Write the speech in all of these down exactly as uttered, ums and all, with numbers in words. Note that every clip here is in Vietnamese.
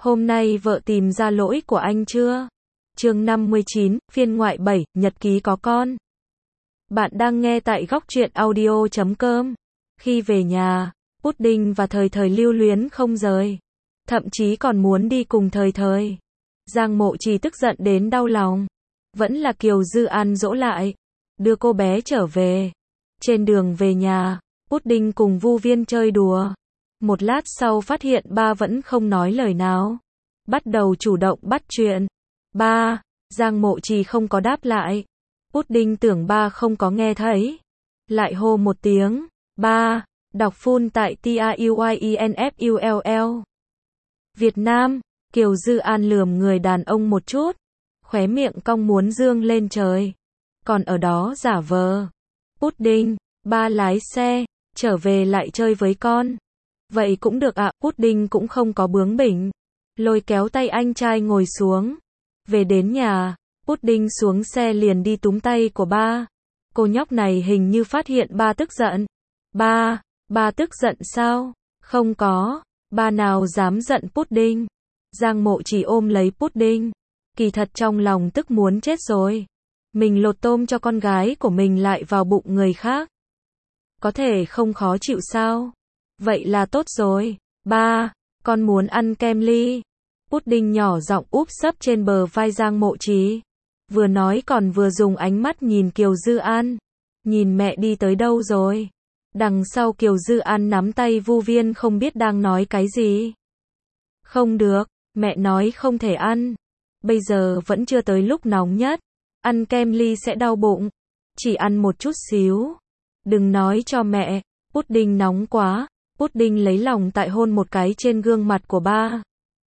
Hôm nay vợ tìm ra lỗi của anh chưa? Chương năm mươi chín, phiên ngoại bảy, nhật ký có con. Bạn đang nghe tại góc truyện audio chấm com. Khi về nhà, Pudding và Thời Thời lưu luyến không rời. Thậm chí còn muốn đi cùng Thời Thời. Giang Mộ Trì tức giận đến đau lòng. Vẫn là Kiều Dư An dỗ lại, đưa cô bé trở về. Trên đường về nhà, Pudding cùng Vu Viên chơi đùa. Một lát sau phát hiện ba vẫn không nói lời nào. Bắt đầu chủ động bắt chuyện. Ba, Giang Mộ Trì không có đáp lại. Pudding tưởng ba không có nghe thấy. Lại hô một tiếng. Ba, đọc full tại T A U Y E N F U L L. Việt Nam, Kiều Dư An lườm người đàn ông một chút. Khóe miệng cong muốn dương lên trời. Còn ở đó giả vờ. Pudding, ba lái xe, trở về lại chơi với con. Vậy cũng được ạ, à, Pudding cũng không có bướng bỉnh. Lôi kéo tay anh trai ngồi xuống. Về đến nhà, Pudding xuống xe liền đi túm tay của ba. Cô nhóc này hình như phát hiện ba tức giận. Ba, ba tức giận sao? Không có, ba nào dám giận Pudding. Giang Mộ chỉ ôm lấy Pudding. Kỳ thật trong lòng tức muốn chết rồi. Mình lột tôm cho con gái của mình lại vào bụng người khác. Có thể không khó chịu sao? Vậy là tốt rồi. Ba, con muốn ăn kem ly. Pudding nhỏ giọng úp sấp trên bờ vai Giang Mộ Trì. Vừa nói còn vừa dùng ánh mắt nhìn Kiều Dư An. Nhìn mẹ đi tới đâu rồi? Đằng sau Kiều Dư An nắm tay Vu Viên không biết đang nói cái gì. Không được, mẹ nói không thể ăn. Bây giờ vẫn chưa tới lúc nóng nhất. Ăn kem ly sẽ đau bụng. Chỉ ăn một chút xíu. Đừng nói cho mẹ. Pudding nóng quá. Pudding lấy lòng tại hôn một cái trên gương mặt của ba.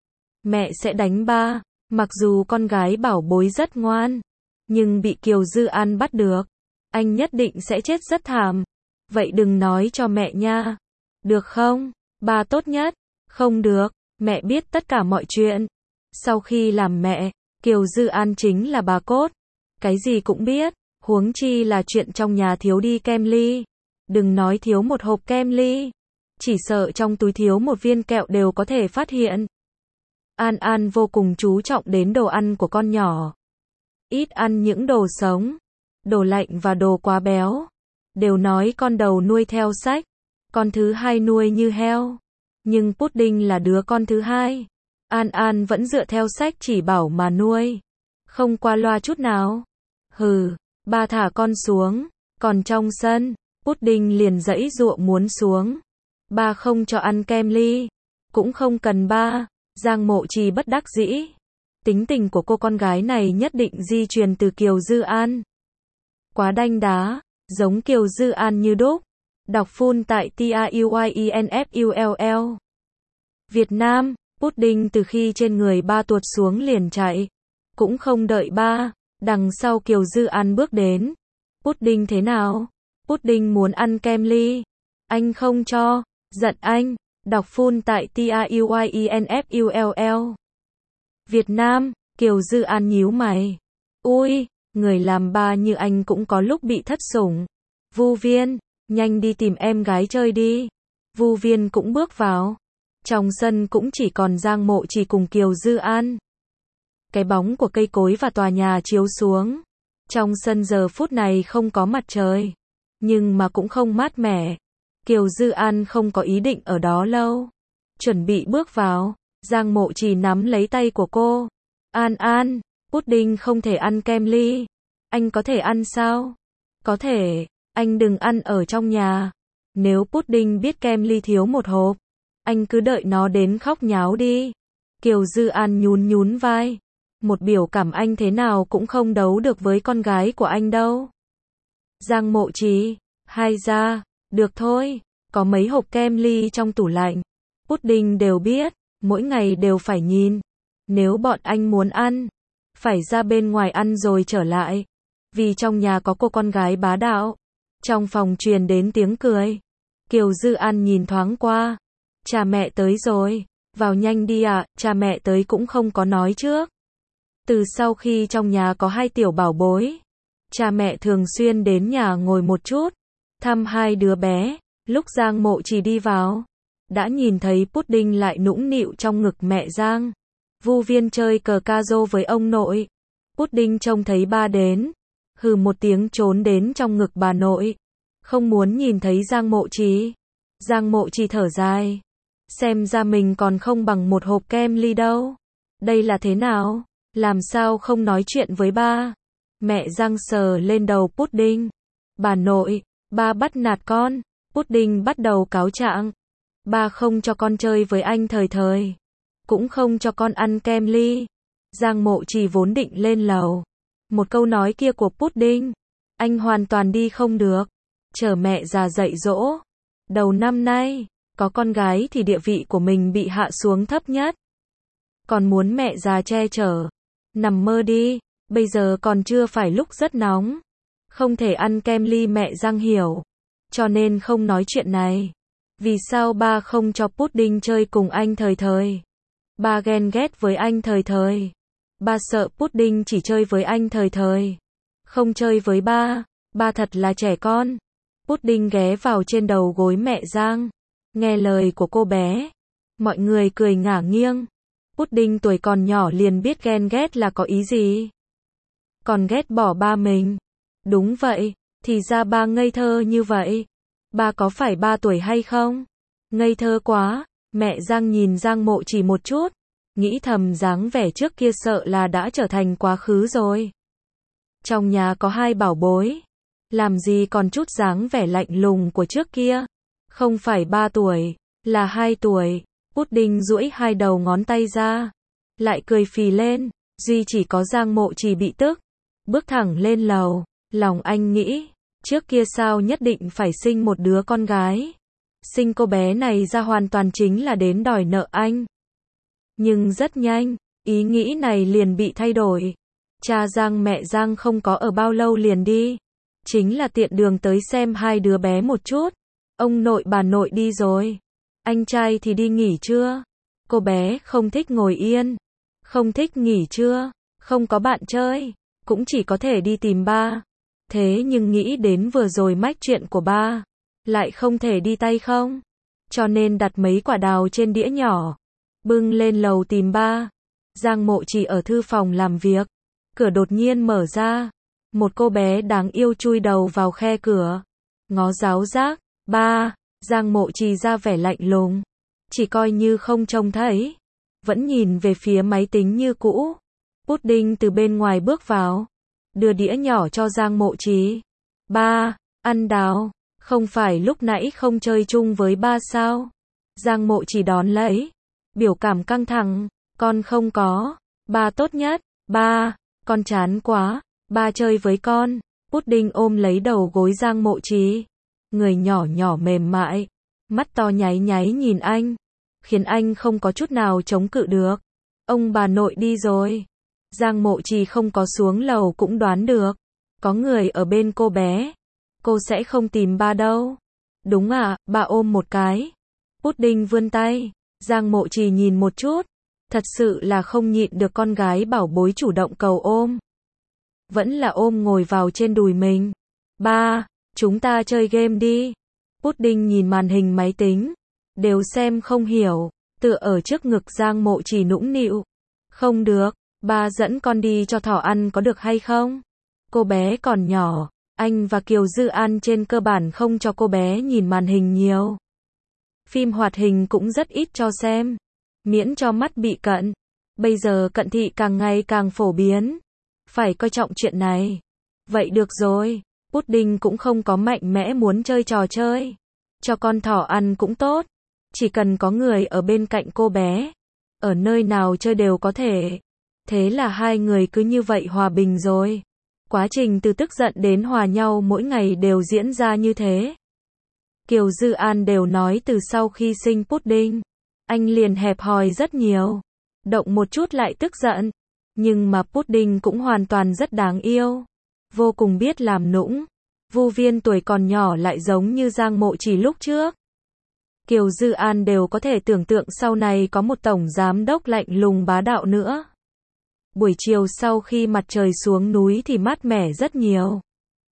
Mẹ sẽ đánh ba. Mặc dù con gái bảo bối rất ngoan, nhưng bị Kiều Dư An bắt được, anh nhất định sẽ chết rất thảm. Vậy đừng nói cho mẹ nha. Được không? Ba tốt nhất. Không được, mẹ biết tất cả mọi chuyện. Sau khi làm mẹ, Kiều Dư An chính là bà cốt. Cái gì cũng biết, huống chi là chuyện trong nhà thiếu đi kem ly. Đừng nói thiếu một hộp kem ly. Chỉ sợ trong túi thiếu một viên kẹo đều có thể phát hiện. An An vô cùng chú trọng đến đồ ăn của con nhỏ. Ít ăn những đồ sống, đồ lạnh và đồ quá béo. Đều nói con đầu nuôi theo sách, con thứ hai nuôi như heo. Nhưng Pudding là đứa con thứ hai. An An vẫn dựa theo sách chỉ bảo mà nuôi. Không qua loa chút nào. Hừ, ba thả con xuống. Còn trong sân, Pudding liền giãy giụa muốn xuống. Ba không cho ăn kem ly. Cũng không cần ba. Giang Mộ Trì bất đắc dĩ. Tính tình của cô con gái này nhất định di truyền từ Kiều Dư An. Quá đanh đá, giống Kiều Dư An như đúc. Đọc full tại T A U Y E N F U L L. Việt Nam, Pudding từ khi trên người ba tuột xuống liền chạy. Cũng không đợi ba, đằng sau Kiều Dư An bước đến. Pudding thế nào? Pudding muốn ăn kem ly. Anh không cho, giận anh. Đọc full tại T A U Y E N F U L L. Việt Nam, Kiều Dư An nhíu mày. Ui, người làm ba như anh cũng có lúc bị thất sủng. Vu Viên, nhanh đi tìm em gái chơi đi. Vu Viên cũng bước vào. Trong sân cũng chỉ còn Giang Mộ Trì cùng Kiều Dư An. Cái bóng của cây cối và tòa nhà chiếu xuống. Trong sân giờ phút này không có mặt trời. Nhưng mà cũng không mát mẻ. Kiều Dư An không có ý định ở đó lâu. Chuẩn bị bước vào, Giang Mộ Trì nắm lấy tay của cô. An An, Pudding không thể ăn kem ly. Anh có thể ăn sao? Có thể, anh đừng ăn ở trong nhà. Nếu Pudding biết kem ly thiếu một hộp, anh cứ đợi nó đến khóc nháo đi. Kiều Dư An nhún nhún vai. Một biểu cảm anh thế nào cũng không đấu được với con gái của anh đâu. Giang Mộ Trì, hai ra. Được thôi, có mấy hộp kem ly trong tủ lạnh. Pudding đều biết, mỗi ngày đều phải nhìn. Nếu bọn anh muốn ăn, phải ra bên ngoài ăn rồi trở lại. Vì trong nhà có cô con gái bá đạo. Trong phòng truyền đến tiếng cười. Kiều Dư An nhìn thoáng qua. Cha mẹ tới rồi, vào nhanh đi ạ, à, cha mẹ tới cũng không có nói trước. Từ sau khi trong nhà có hai tiểu bảo bối, cha mẹ thường xuyên đến nhà ngồi một chút. Thăm hai đứa bé, lúc Giang Mộ Trì đi vào, đã nhìn thấy Pudding lại nũng nịu trong ngực mẹ Giang. Vu Viên chơi cờ ca rô với ông nội. Pudding trông thấy ba đến, hừ một tiếng trốn đến trong ngực bà nội. Không muốn nhìn thấy Giang Mộ Trì. Giang Mộ Trì thở dài. Xem ra mình còn không bằng một hộp kem ly đâu. Đây là thế nào? Làm sao không nói chuyện với ba? Mẹ Giang sờ lên đầu Pudding. Bà nội, ba bắt nạt con. Pudding bắt đầu cáo trạng. Ba không cho con chơi với anh thời thời. Cũng không cho con ăn kem ly. Giang Mộ Trì vốn định lên lầu. Một câu nói kia của Pudding, anh hoàn toàn đi không được. Chờ mẹ già dạy dỗ. Đầu năm nay, có con gái thì địa vị của mình bị hạ xuống thấp nhất. Còn muốn mẹ già che chở. Nằm mơ đi, bây giờ còn chưa phải lúc rất nóng. Không thể ăn kem ly mẹ Giang hiểu. Cho nên không nói chuyện này. Vì sao ba không cho Pudding chơi cùng anh thời thời? Ba ghen ghét với anh thời thời. Ba sợ Pudding chỉ chơi với anh thời thời. Không chơi với ba. Ba thật là trẻ con. Pudding ghé vào trên đầu gối mẹ Giang. Nghe lời của cô bé. Mọi người cười ngả nghiêng. Pudding tuổi còn nhỏ liền biết ghen ghét là có ý gì. Còn ghét bỏ ba mình. Đúng vậy, thì ra ba ngây thơ như vậy. Ba có phải ba tuổi hay không? Ngây thơ quá. Mẹ Giang nhìn Giang Mộ Trì một chút. Nghĩ thầm dáng vẻ trước kia sợ là đã trở thành quá khứ rồi. Trong nhà có hai bảo bối. Làm gì còn chút dáng vẻ lạnh lùng của trước kia. Không phải ba tuổi, là hai tuổi. Pudding duỗi hai đầu ngón tay ra. Lại cười phì lên. Duy chỉ có Giang Mộ Trì bị tức. Bước thẳng lên lầu. Lòng anh nghĩ. Trước kia sao nhất định phải sinh một đứa con gái. Sinh cô bé này ra hoàn toàn chính là đến đòi nợ anh. Nhưng rất nhanh, ý nghĩ này liền bị thay đổi. Cha Giang mẹ Giang không có ở bao lâu liền đi. Chính là tiện đường tới xem hai đứa bé một chút. Ông nội bà nội đi rồi. Anh trai thì đi nghỉ trưa. Cô bé không thích ngồi yên. Không thích nghỉ trưa. Không có bạn chơi. Cũng chỉ có thể đi tìm ba. Thế nhưng nghĩ đến vừa rồi mách chuyện của ba. Lại không thể đi tay không. Cho nên đặt mấy quả đào trên đĩa nhỏ. Bưng lên lầu tìm ba. Giang Mộ Trì ở thư phòng làm việc. Cửa đột nhiên mở ra. Một cô bé đáng yêu chui đầu vào khe cửa. Ngó giáo giác. Ba. Giang Mộ Trì ra vẻ lạnh lùng. Chỉ coi như không trông thấy. Vẫn nhìn về phía máy tính như cũ. Pudding từ bên ngoài bước vào. Đưa đĩa nhỏ cho Giang Mộ Trì. Ba. Ăn đào. Không phải lúc nãy không chơi chung với ba sao? Giang Mộ Trì đón lấy. Biểu cảm căng thẳng. Con không có. Ba tốt nhất. Ba. Con chán quá. Ba chơi với con. Pudding ôm lấy đầu gối Giang Mộ Trì. Người nhỏ nhỏ mềm mại. Mắt to nháy nháy nhìn anh. Khiến anh không có chút nào chống cự được. Ông bà nội đi rồi. Giang Mộ Trì không có xuống lầu cũng đoán được. Có người ở bên cô bé. Cô sẽ không tìm ba đâu. Đúng à, bà ôm một cái. Pudding vươn tay. Giang Mộ Trì nhìn một chút. Thật sự là không nhịn được con gái bảo bối chủ động cầu ôm. Vẫn là ôm ngồi vào trên đùi mình. Ba, chúng ta chơi game đi. Pudding nhìn màn hình máy tính. Đều xem không hiểu. Tựa ở trước ngực Giang Mộ Trì nũng nịu. Không được, ba dẫn con đi cho thỏ ăn có được hay không? Cô bé còn nhỏ. Anh và Kiều Dư An trên cơ bản không cho cô bé nhìn màn hình nhiều. Phim hoạt hình cũng rất ít cho xem. Miễn cho mắt bị cận. Bây giờ cận thị càng ngày càng phổ biến. Phải coi trọng chuyện này. Vậy được rồi. Pudding cũng không có mạnh mẽ muốn chơi trò chơi. Cho con thỏ ăn cũng tốt. Chỉ cần có người ở bên cạnh cô bé. Ở nơi nào chơi đều có thể. Thế là hai người cứ như vậy hòa bình rồi. Quá trình từ tức giận đến hòa nhau mỗi ngày đều diễn ra như thế. Kiều Dư An đều nói từ sau khi sinh Pudding, anh liền hẹp hòi rất nhiều. Động một chút lại tức giận. Nhưng mà Pudding cũng hoàn toàn rất đáng yêu. Vô cùng biết làm nũng. Vu Viên tuổi còn nhỏ lại giống như Giang Mộ Trì lúc trước. Kiều Dư An đều có thể tưởng tượng sau này có một tổng giám đốc lạnh lùng bá đạo nữa. Buổi chiều sau khi mặt trời xuống núi thì mát mẻ rất nhiều.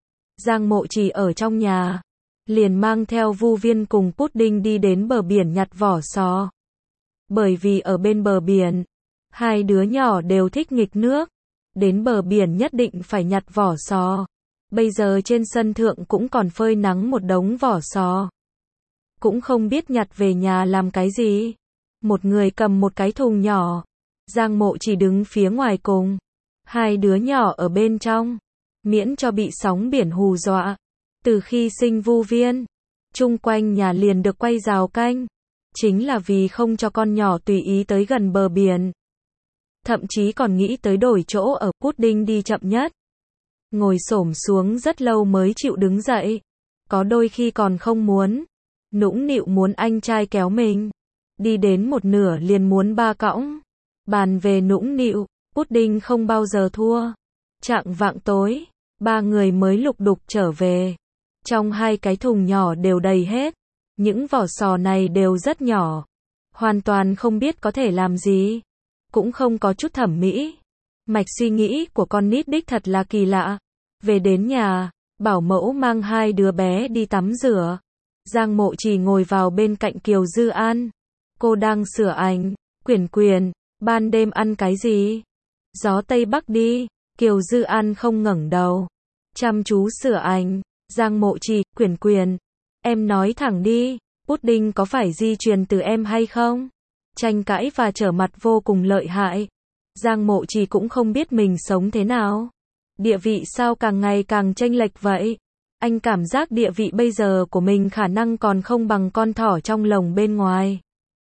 Giang Mộ Trì ở trong nhà. Liền mang theo Vu Viên cùng Pudding đi đến bờ biển nhặt vỏ sò. Bởi vì ở bên bờ biển, Hai đứa nhỏ đều thích nghịch nước. Đến bờ biển nhất định phải nhặt vỏ sò. Bây giờ trên sân thượng cũng còn phơi nắng một đống vỏ sò. Cũng không biết nhặt về nhà làm cái gì. Một người cầm một cái thùng nhỏ. Giang Mộ chỉ đứng phía ngoài cùng. Hai đứa nhỏ ở bên trong. Miễn cho bị sóng biển hù dọa. Từ khi sinh Vu Viên, chung quanh nhà liền được quay rào canh. Chính là vì không cho con nhỏ tùy ý tới gần bờ biển. Thậm chí còn nghĩ tới đổi chỗ ở, Pudding đi chậm nhất. Ngồi xổm xuống rất lâu mới chịu đứng dậy. Có đôi khi còn không muốn. Nũng nịu muốn anh trai kéo mình. Đi đến một nửa liền muốn ba cõng. Bàn về nũng nịu, Pudding không bao giờ thua. Chạng vạng tối, ba người mới lục đục trở về. Trong hai cái thùng nhỏ đều đầy hết. Những vỏ sò này đều rất nhỏ. Hoàn toàn không biết có thể làm gì. Cũng không có chút thẩm mỹ. Mạch suy nghĩ của con nít đích thật là kỳ lạ. Về đến nhà, bảo mẫu mang hai đứa bé đi tắm rửa. Giang Mộ Trì ngồi vào bên cạnh Kiều Dư An. Cô đang sửa ảnh. Quyển Quyển, ban đêm ăn cái gì? Gió Tây Bắc đi. Kiều Dư An không ngẩng đầu. Chăm chú sửa ảnh. Giang Mộ Trì, Quyển Quyển. Em nói thẳng đi, Pudding có phải di truyền từ em hay không? Tranh cãi và trở mặt vô cùng lợi hại. Giang Mộ Trì cũng không biết mình sống thế nào. Địa vị sao càng ngày càng chênh lệch vậy? Anh cảm giác địa vị bây giờ của mình khả năng còn không bằng con thỏ trong lồng bên ngoài.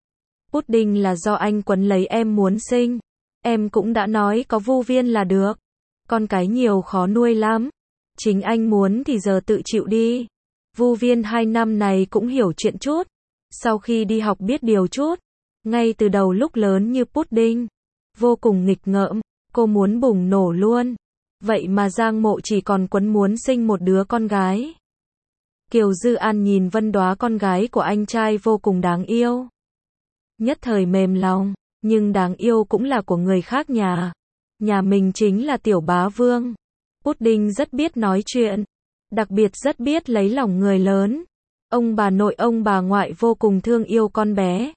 Pudding là do anh quấn lấy em muốn sinh. Em cũng đã nói có Vu Viên là được. Con cái nhiều khó nuôi lắm. Chính anh muốn thì giờ tự chịu đi. Vu Viên hai năm này cũng hiểu chuyện chút. Sau khi đi học biết điều chút. Ngay từ đầu lúc lớn như Pudding. Vô cùng nghịch ngợm. Cô muốn bùng nổ luôn. Vậy mà Giang Mộ chỉ còn quấn muốn sinh một đứa con gái. Kiều Dư An nhìn Vân Đóa con gái của anh trai vô cùng đáng yêu. Nhất thời mềm lòng. Nhưng đáng yêu cũng là của người khác nhà. Nhà mình chính là tiểu bá vương. Pudding rất biết nói chuyện. Đặc biệt rất biết lấy lòng người lớn. Ông bà nội ông bà ngoại vô cùng thương yêu con bé.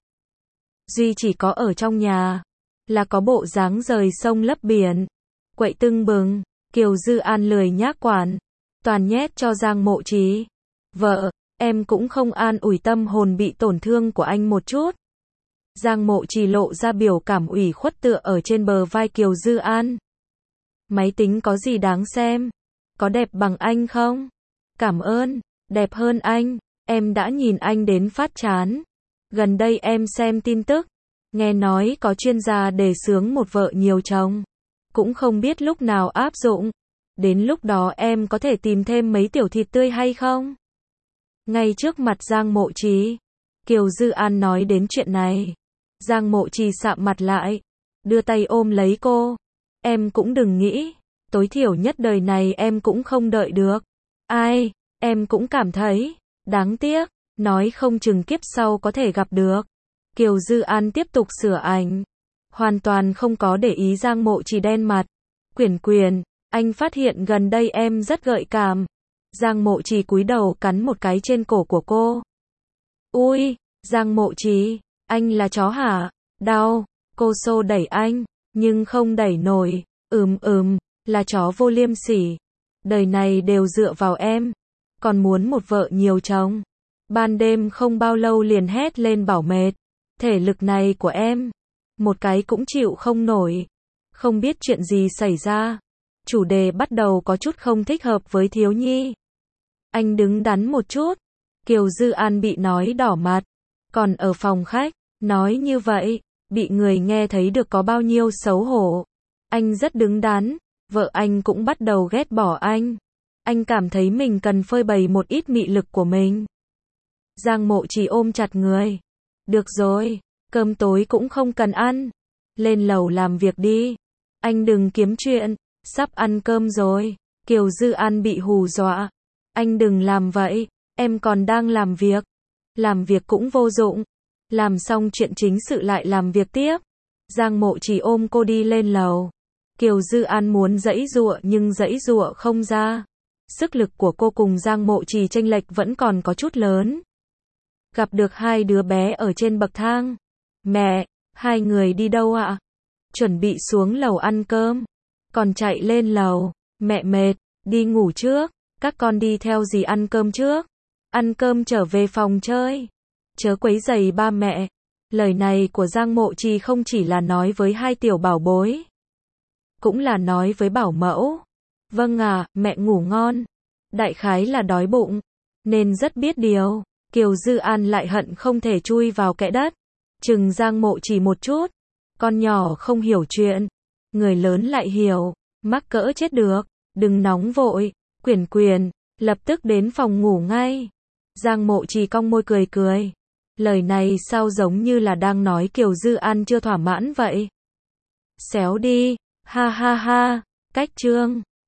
Duy chỉ có ở trong nhà. Là có bộ dáng rời sông lấp biển. Quậy tưng bừng. Kiều Dư An lười nhác quản. Toàn nhét cho Giang Mộ Trì. Vợ, em cũng không an ủi tâm hồn bị tổn thương của anh một chút. Giang Mộ Trì lộ ra biểu cảm ủy khuất tựa ở trên bờ vai Kiều Dư An. Máy tính có gì đáng xem? Có đẹp bằng anh không? Cảm ơn, đẹp hơn anh. Em đã nhìn anh đến phát chán. Gần đây em xem tin tức. Nghe nói có chuyên gia đề xướng một vợ nhiều chồng. Cũng không biết lúc nào áp dụng. Đến lúc đó em có thể tìm thêm mấy tiểu thịt tươi hay không? Ngay trước mặt Giang Mộ Trì. Kiều Dư An nói đến chuyện này. Giang Mộ Trì sạm mặt lại. Đưa tay ôm lấy cô. Em cũng đừng nghĩ. Tối thiểu nhất đời này em cũng không đợi được. Ai, em cũng cảm thấy. Đáng tiếc. Nói không chừng kiếp sau có thể gặp được. Kiều Dư An tiếp tục sửa ảnh. Hoàn toàn không có để ý Giang Mộ Trì đen mặt. Quyển Quyển, anh phát hiện gần đây em rất gợi cảm. Giang Mộ Trì cúi đầu cắn một cái trên cổ của cô. Ui, Giang Mộ Trì, anh là chó hả? Đau. Cô xô đẩy anh, nhưng không đẩy nổi. Ừm ừm, là chó vô liêm sỉ. Đời này đều dựa vào em. Còn muốn một vợ nhiều chồng. Ban đêm không bao lâu liền hét lên bảo mệt. Thể lực này của em. Một cái cũng chịu không nổi. Không biết chuyện gì xảy ra. Chủ đề bắt đầu có chút không thích hợp với thiếu nhi. Anh đứng đắn một chút. Kiều Dư An bị nói đỏ mặt. Còn ở phòng khách, nói như vậy, bị người nghe thấy được có bao nhiêu xấu hổ. Anh rất đứng đắn. Vợ anh cũng bắt đầu ghét bỏ anh. Anh cảm thấy mình cần phơi bày một ít mị lực của mình. Giang Mộ Trì ôm chặt người. Được rồi, cơm tối cũng không cần ăn. Lên lầu làm việc đi. Anh đừng kiếm chuyện. Sắp ăn cơm rồi. Kiều Dư An bị hù dọa. Anh đừng làm vậy. Em còn đang làm việc. Làm việc cũng vô dụng. Làm xong chuyện chính sự lại làm việc tiếp. Giang Mộ Trì ôm cô đi lên lầu. Kiều Dư An muốn giãy giụa nhưng giãy giụa không ra. Sức lực của cô cùng Giang Mộ Trì chênh lệch vẫn còn có chút lớn. Gặp được hai đứa bé ở trên bậc thang. Mẹ, hai người đi đâu ạ? chuẩn bị xuống lầu ăn cơm. Còn chạy lên lầu, mẹ mệt, đi ngủ trước, các con đi theo dì ăn cơm trước. Ăn cơm trở về phòng chơi. Chớ quấy rầy ba mẹ. Lời này của Giang Mộ Trì không chỉ là nói với hai tiểu bảo bối, cũng là nói với bảo mẫu. Vâng à, mẹ ngủ ngon. Đại khái là đói bụng, nên rất biết điều. Kiều Dư An lại hận không thể chui vào kẽ đất, chừng Giang Mộ Trì một chút. Con nhỏ không hiểu chuyện, người lớn lại hiểu, mắc cỡ chết được. Đừng nóng vội, Quyển Quyển, lập tức đến phòng ngủ ngay. Giang Mộ Trì cong môi cười cười. Lời này sao giống như là đang nói Kiều Dư An chưa thỏa mãn vậy. Xéo đi, ha ha ha, cách chương.